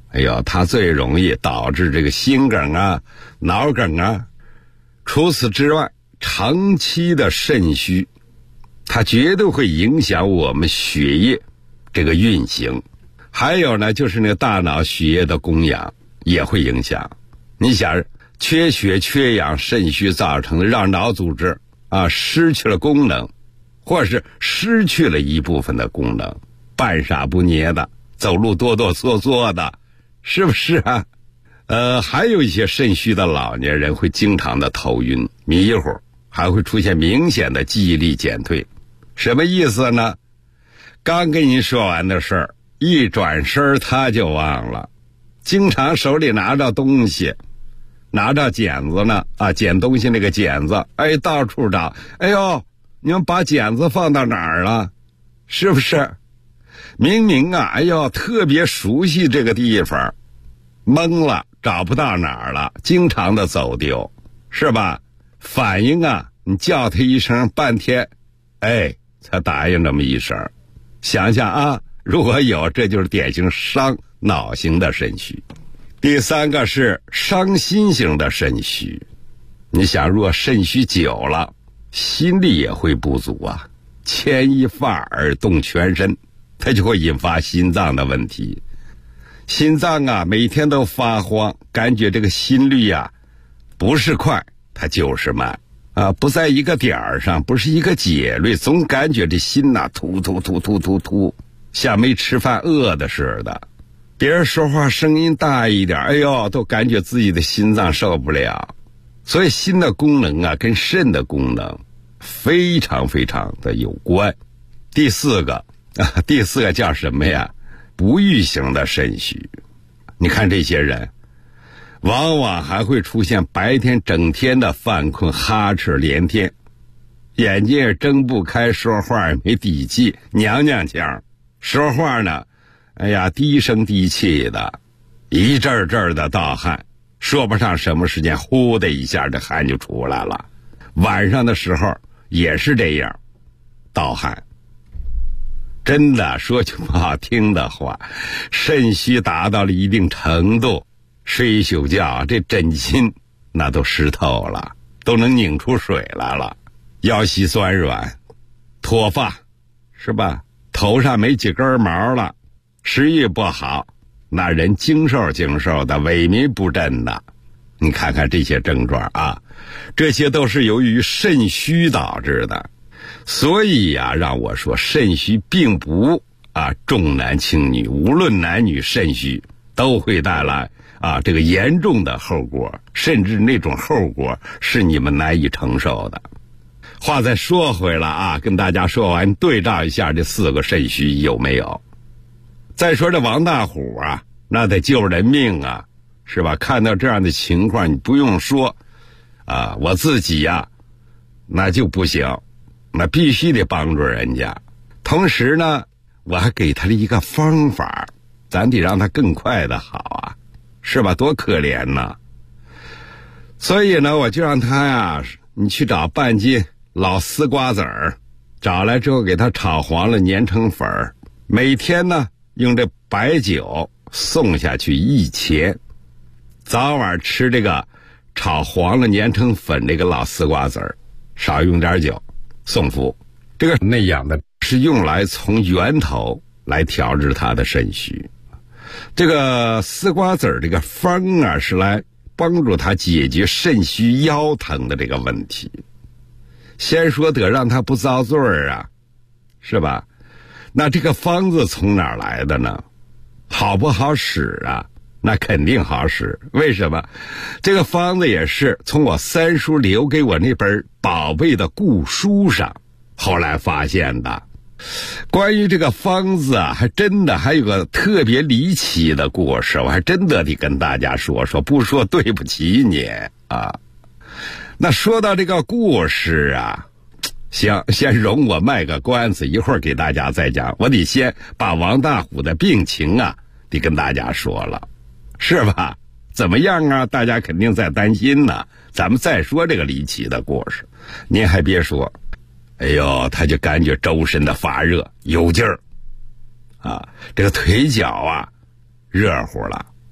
哎呦，它最容易导致这个心梗啊、脑梗啊。除此之外，长期的肾虚，它绝对会影响我们血液这个运行。还有呢，就是那个大脑血液的供氧也会影响。你想，缺血缺氧肾虚造成的，让脑组织失去了功能，或是失去了一部分的功能，半傻不捏的，走路哆哆嗦嗦的，是不是啊？还有一些肾虚的老年人会经常的头晕迷糊，还会出现明显的记忆力减退。什么意思呢？刚跟您说完的事儿，一转身他就忘了。经常手里拿着东西，拿着剪子呢，剪东西那个剪子，到处找，哎呦，你们把剪子放到哪儿了？是不是？明明哎呦，特别熟悉这个地方，懵了，找不到哪儿了，经常的走丢，是吧？反应你叫他一声半天，才答应这么一声。想想如果有，这就是典型伤脑型的肾虚。第三个是伤心型的肾虚。你想，若肾虚久了，心力也会不足牵一发而动全身，它就会引发心脏的问题。心脏每天都发慌，感觉这个心率不是快，它就是慢不在一个点儿上，不是一个节律，总感觉这心突突突突突突，像没吃饭饿的似的。别人说话声音大一点，哎呦，都感觉自己的心脏受不了。所以心的功能跟肾的功能非常非常的有关。第四个叫什么呀？不育型的肾虚。你看这些人往往还会出现白天整天的犯困，哈哧连天，眼睛也睁不开，说话也没底气，娘娘腔，说话呢低声低气的，一阵阵的盗汗，说不上什么时间，呼的一下这汗就出来了。晚上的时候也是这样，盗汗。真的说句不好听的话，肾虚达到了一定程度，睡一宿觉，这枕巾那都湿透了，都能拧出水来了，腰膝酸软，脱发，是吧？头上没几根毛了，食欲不好，那人精瘦的，萎靡不振的。你看看这些症状这些都是由于肾虚导致的。所以让我说，肾虚并不重男轻女，无论男女，肾虚都会带来这个严重的后果，甚至那种后果是你们难以承受的。话再说回来跟大家说完，对照一下这4个肾虚有没有。再说这王大虎那得救人命是吧？看到这样的情况，你不用说我自己那就不行，那必须得帮助人家。同时呢，我还给他了一个方法，咱得让他更快的好是吧？多可怜呢。所以呢，我就让他你去找半斤老丝瓜子儿，找来之后给他炒黄了，碾成粉儿，每天呢用这白酒送下去1钱，早晚吃这个炒黄了碾成粉这个老丝瓜子儿，少用点酒送服。这个内养的是用来从源头来调治他的肾虚。这个丝瓜子儿这个方是来帮助他解决肾虚腰疼的这个问题。先说得让他不遭罪是吧？那这个方子从哪儿来的呢？好不好使那肯定好使。为什么？这个方子也是从我三叔留给我那本宝贝的故书上后来发现的。关于这个方子还真的还有个特别离奇的故事，我还真的得跟大家说说，不说对不起你那说到这个故事行，先容我卖个关子，一会儿给大家再讲。我得先把王大虎的病情得跟大家说了，是吧？怎么样大家肯定在担心呢。咱们再说这个离奇的故事。您还别说，哎呦，他就感觉周身的发热，有劲儿这个腿脚热乎了，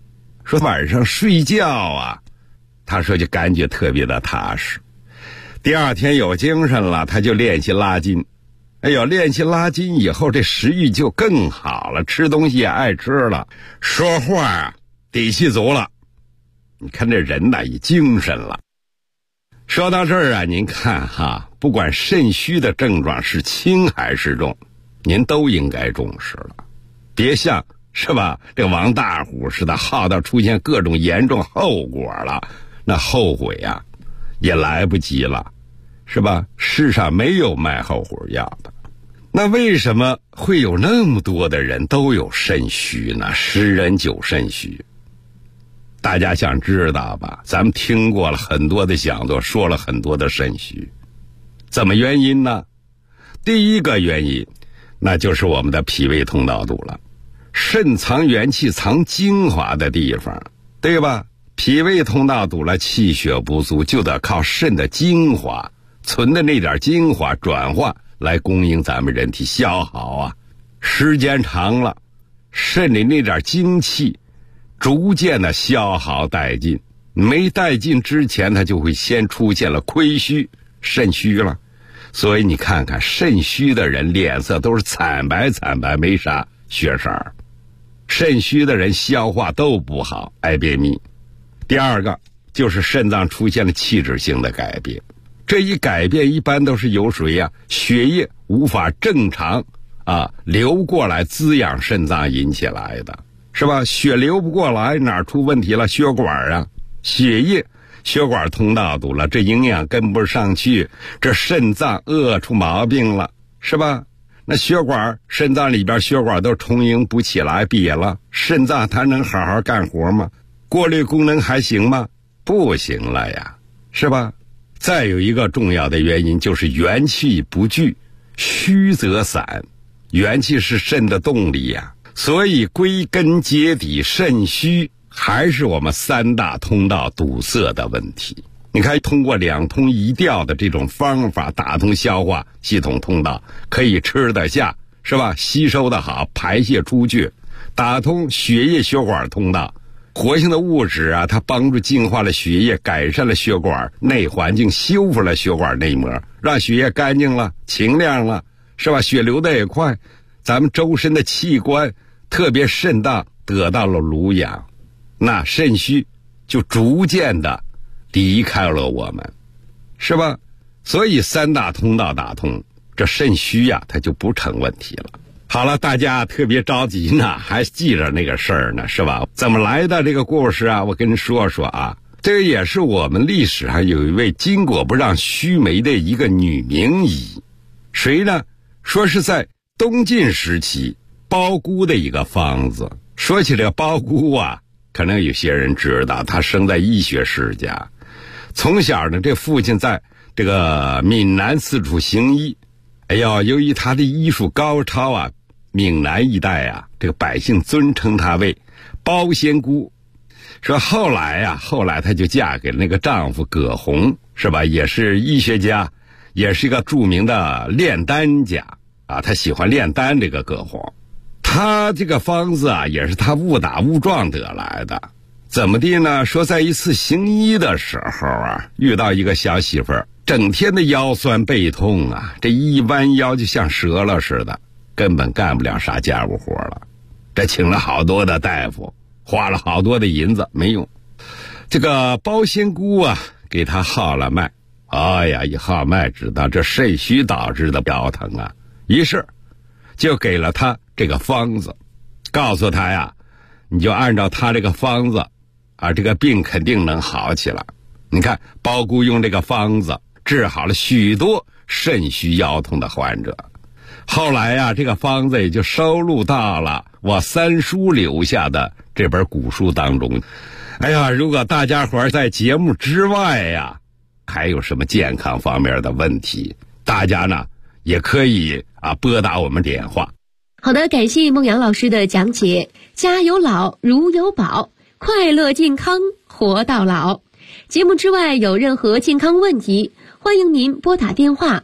说晚上睡觉啊，他说就感觉特别的踏实。第二天有精神了，他就练习拉筋。哎呦，练习拉筋以后，这食欲就更好了，吃东西也爱吃了，说话啊底气足了。你看这人呐，也精神了。说到这儿啊，您看哈，不管肾虚的症状是轻还是重，您都应该重视了，别像是吧这个王大虎似的，耗到出现各种严重后果了，那后悔啊也来不及了，是吧？世上没有卖后悔药的。那为什么会有那么多的人都有肾虚呢？10人9肾虚。大家想知道吧？咱们听过了很多的讲座，说了很多的肾虚，怎么原因呢？第一个原因，那就是我们的脾胃通道堵了。肾藏元气、藏精华的地方，对吧？脾胃通道堵了，气血不足，就得靠肾的精华，存的那点精华转化来供应咱们人体消耗啊。时间长了，肾里那点精气逐渐的消耗殆尽，没殆尽之前，它就会先出现了亏虚，肾虚了。所以你看看肾虚的人脸色都是惨白惨白，没啥血色儿。肾虚的人消化都不好，爱便秘。第二个就是肾脏出现了器质性的改变，这一改变一般都是由谁呀？血液无法正常流过来滋养肾脏引起来的，是吧？血流不过来，哪儿出问题了？血管啊，血管通道堵了，这营养跟不上去，这肾脏饿出毛病了，是吧？那肾脏里边血管都充盈不起来，瘪了，肾脏它能好好干活吗？过滤功能还行吗？不行了呀，是吧？再有一个重要的原因就是元气不聚，虚则散。元气是肾的动力呀，所以归根结底，肾虚还是我们3大通道堵塞的问题。你看，通过2通1调的这种方法，打通消化系统通道，可以吃得下，是吧？吸收的好，排泄出去，打通血液血管通道。活性的物质啊，它帮助净化了血液，改善了血管内环境，修复了血管内膜，让血液干净了，清亮了，是吧？血流的也快，咱们周身的器官，特别肾脏得到了濡养，那肾虚就逐渐的离开了我们，是吧？所以3大通道打通，这肾虚呀，它就不成问题了。好了，大家特别着急呢，还记着那个事儿呢，是吧？怎么来的这个故事啊？我跟你说说啊，这也是我们历史上有一位巾帼不让须眉的一个女名医，谁呢？说是在东晋时期包姑的一个方子。说起这个包姑啊，可能有些人知道，她生在医学世家，从小呢，这父亲在这个闽南四处行医。哎呦，由于他的医术高超啊，闽南一带啊，这个百姓尊称他为包仙姑。说后来她就嫁给了那个丈夫葛洪，是吧？也是医学家，也是一个著名的炼丹家啊。她喜欢炼丹，这个葛洪，他这个方子啊，也是他误打误撞得来的。怎么的呢？说在一次行医的时候啊，遇到一个小媳妇儿，整天的腰酸背痛啊，这一弯腰就像折了似的，根本干不了啥家务活了。这请了好多的大夫，花了好多的银子，没用。这个包仙姑啊，给他号了脉，哎呀，一号脉知道这肾虚导致的腰疼啊，于是就给了他这个方子，告诉他呀，你就按照他这个方子啊，这个病肯定能好起来。你看，包姑用这个方子治好了许多肾虚腰痛的患者。后来呀，这个方子也就收录到了我三叔留下的这本古书当中。哎呀，如果大家伙在节目之外呀，还有什么健康方面的问题，大家呢也可以拨打我们电话。 好的，感谢孟阳老师的讲解。家有老，如有宝，快乐健康活到老。节目之外有任何健康问题，欢迎您拨打电话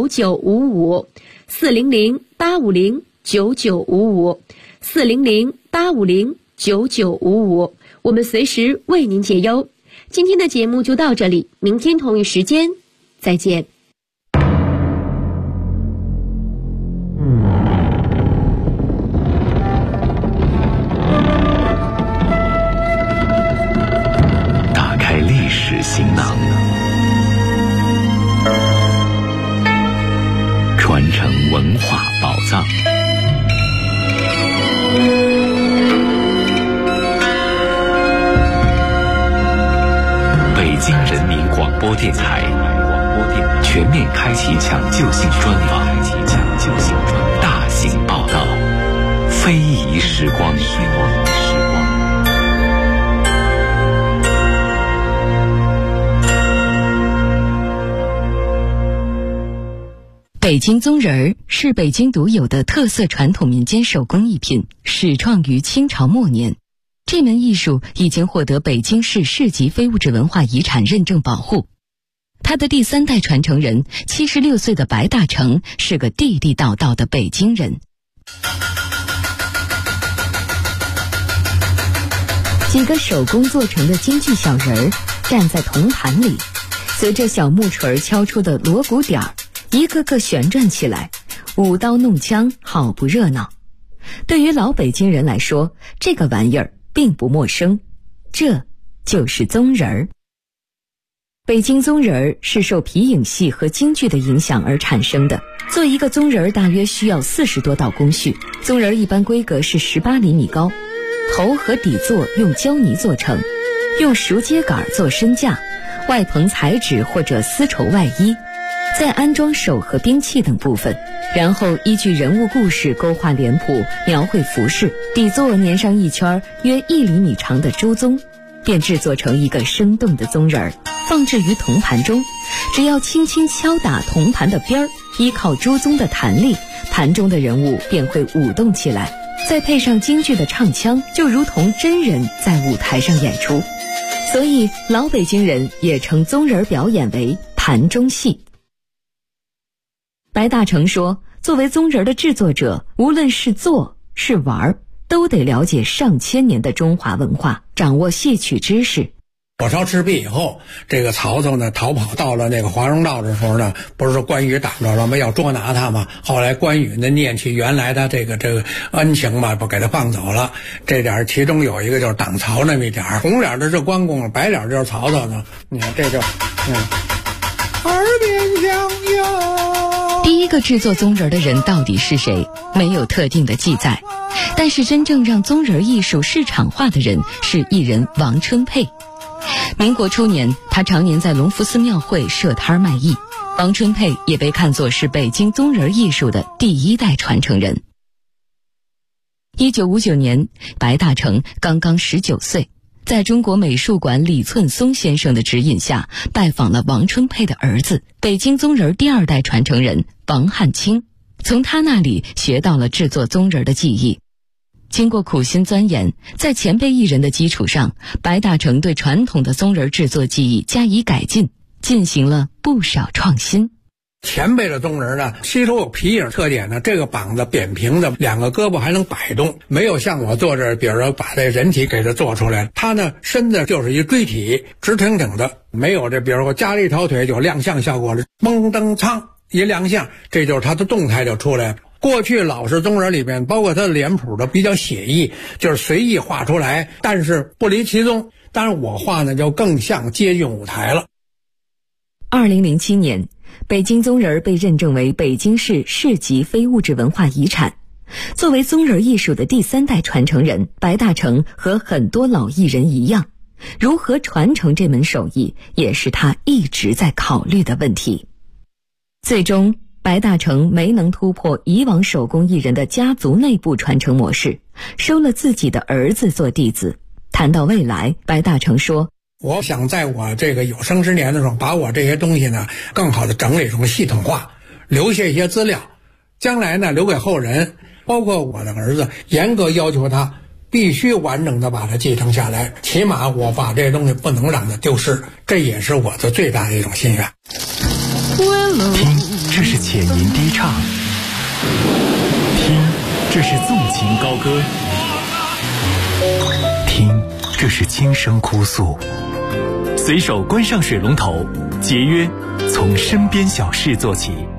400-850-9955 400-850-9955 400-850 8509955，我们随时为您解忧。今天的节目就到这里，明天同一时间再见。 打开历史行囊，传承文化宝藏。北京人民广播电台全面开启抢救性专访，大型报道，非遗时光。 北京宗人儿是北京独有的特色传统民间手工艺品，始创于清朝末年。这门艺术已经获得北京市市级非物质文化遗产认证保护。他的第3代传承人76岁的白大成是个地地道道的北京人。几个手工做成的京剧小人儿站在铜盘里，随着小木锤敲出的锣鼓点儿，一个个旋转起来，舞刀弄枪，好不热闹。对于老北京人来说，这个玩意儿并不陌生，这就是宗人儿。北京宗人儿是受皮影戏和京剧的影响而产生的。做一个宗人儿大约需要40多道工序，宗人儿一般规格是18厘米高，头和底座用胶泥做成，用熟秸秆做身架，外棚彩纸或者丝绸外衣，再安装手和兵器等部分，然后依据人物故事勾画脸谱，描绘服饰，底座粘上一圈约1厘米长的朱宗，便制作成一个生动的宗人儿，放置于铜盘中。只要轻轻敲打铜盘的边儿，依靠朱宗的弹力，盘中的人物便会舞动起来，再配上京剧的唱腔，就如同真人在舞台上演出。所以老北京人也称宗人表演为盘中戏。白大成说，作为宗人的制作者，无论是做是玩，都得了解上千年的中华文化，掌握戏曲知识。 火烧赤壁以后，这个曹操呢逃跑到了那个华容道的时候呢，不是说关羽挡着了吗？要捉拿他嘛。后来关羽呢念起原来的这个恩情嘛，不给他放走了。这点其中有一个就是挡曹那么一点，红脸的是关公，白脸就是曹操呢。你看这就耳边响哟。 第一个制作宗人的人到底是谁，没有特定的记载，但是真正让宗人艺术市场化的人是艺人王春佩。民国初年，他常年在隆福寺庙会设摊卖艺。王春佩也被看作是北京宗人艺术的第1代传承人。1959年，白大成刚刚19岁，在中国美术馆李寸松先生的指引下，拜访了王春佩的儿子，北京宗人第2代传承人王汉卿，从他那里学到了制作宗人的技艺。经过苦心钻研，在前辈艺人的基础上，白大成对传统的宗人制作技艺加以改进，进行了不少创新。 前辈的宗人呢，吸收有皮影特点呢，这个膀子扁平的，2个胳膊还能摆动，没有像我做这，比如说把这人体给它做出来，他呢身子就是一锥体，直挺挺的，没有这比如说加了一条腿有亮相效果的，蒙登苍一亮相，这就是他的动态就出来了。过去老式宗人里面，包括他的脸谱的比较写意，就是随意画出来，但是不离其宗。当然我画呢就更像接近舞台了。 2007年，北京宗人被认证为北京市市级非物质文化遗产。作为宗人艺术的第3代传承人，白大成和很多老艺人一样，如何传承这门手艺，也是他一直在考虑的问题。最终白大成没能突破以往手工艺人的家族内部传承模式，收了自己的儿子做弟子。谈到未来，白大成说， 我想在我这个有生之年的时候，把我这些东西呢更好的整理成系统化，留下一些资料，将来呢留给后人，包括我的儿子，严格要求他必须完整的把它继承下来，起码我把这些东西不能让它丢失，这也是我的最大的一种心愿。 听，这是浅吟低唱；听，这是纵情高歌； 这是轻声哭诉。随手关上水龙头，节约从身边小事做起。